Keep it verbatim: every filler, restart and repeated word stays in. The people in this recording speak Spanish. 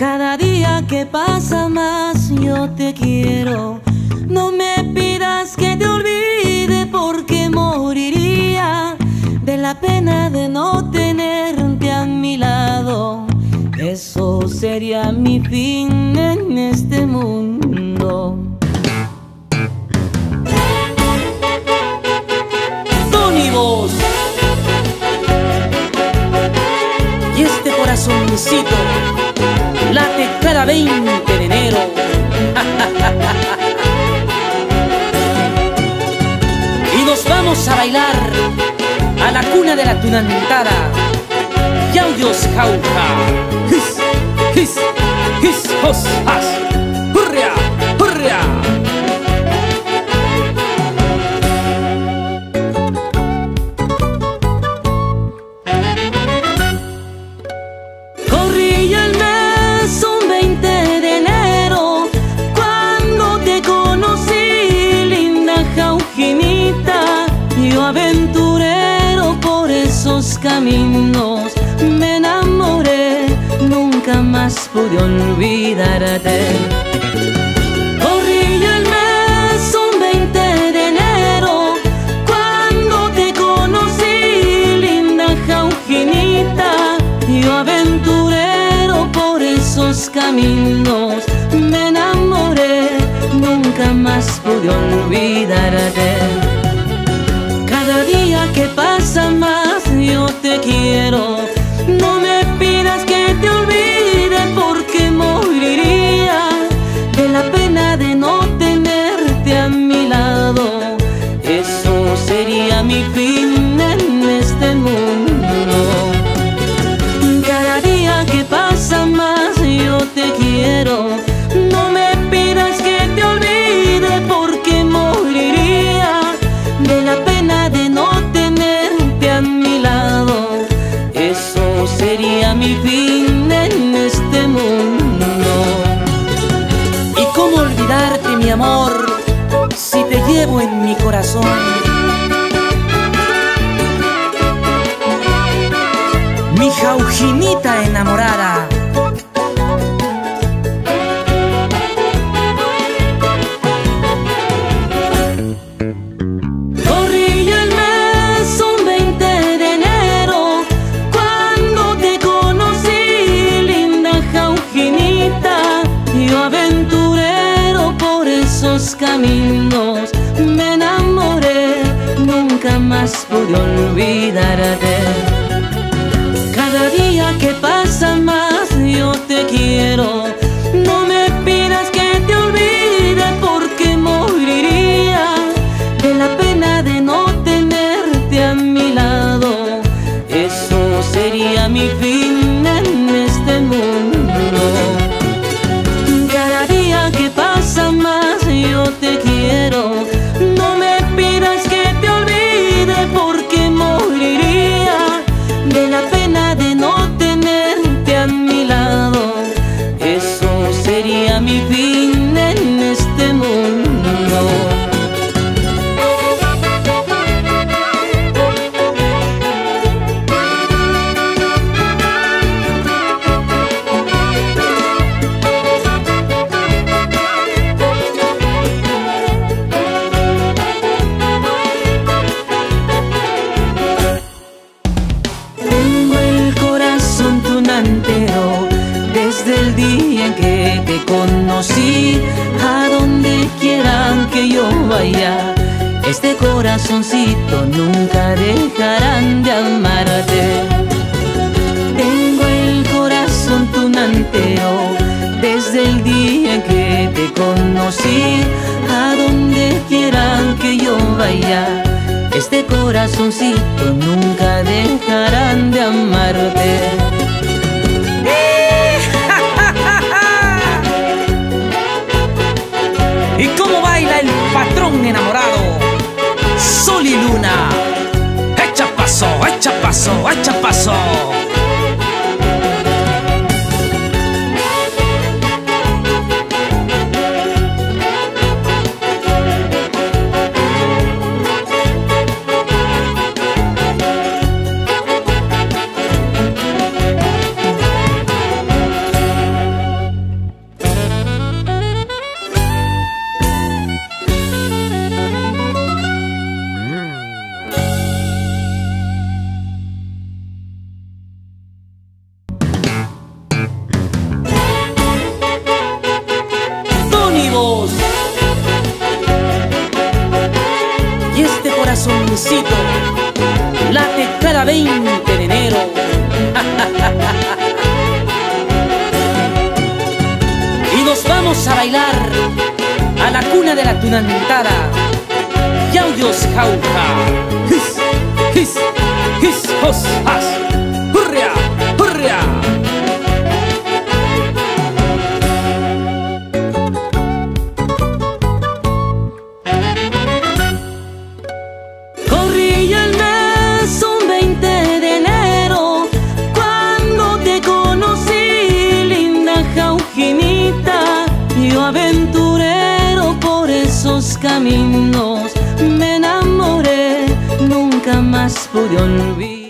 Cada día que pasa más yo te quiero. No me pidas que te olvide porque moriría de la pena de no tenerte a mi lado. Eso sería mi fin en este mundo. Tony Voz. Y este corazoncito late cada veinte de enero. Y nos vamos a bailar a la cuna de la tunantada. Yauyos jauja. His, his, his, hos, has. Hurria, hurria. Corría el mes un veinte de enero cuando te conocí, linda Jaujinita. Yo aventurero por esos caminos me enamoré, nunca más pude olvidarte. Corría el mes un veinte de enero cuando te conocí, linda Jaujinita. Yo aventurero por esos caminos me enamoré, nunca más pude olvidarte. Cada día que pasa más yo te quiero. No me pidas que te olvide porque moriría de la pena de no tenerte a mi lado. Eso sería mi fin en este mundo. Cada día que pasa más yo te quiero. No me pidas que te olvide porque moriría de la pena de no tenerte a mi lado. Eso sería mi fin en este mundo. ¿Y cómo olvidarte, mi amor, si te llevo en mi corazón? Mi Jaujinita enamorada. Corría el mes un veinte de enero cuando te conocí, linda Jaujinita. Yo aventurero por esos caminos me enamoré, nunca más pude olvidarte. Cada día que pasa más yo te quiero. No me pidas que te olvide porque moriría de la pena de no tenerte a mi lado. Eso sería mi fin en este mundo. Cada día que pasa más yo te quiero. No me pidas que te olvide porque moriría de la pena de no tenerte a mi lado. Eso sería mi fin en este mundo. Tengo el corazón tunantero desde el día en que te conocí. A donde quieran que yo vaya, este corazoncito nunca dejarán de amarte. Tengo el corazón tunantero desde el día en que te conocí. A donde quieran que yo vaya, este corazoncito nunca dejarán de amarte. ¿Y cómo baila el patrón enamorado? Sol y luna. Echa paso, echa paso, echa paso. este corazoncito late cada veinte de enero. Y nos vamos a bailar a la cuna de la tunantada. Yauyos jauja, his, his, his, hos, has, hurria, hurria. Corría el mes un veinte de enero cuando te conocí, linda Jaujinita. Yo aventurero por esos caminos me enamoré, nunca más pude olvidar.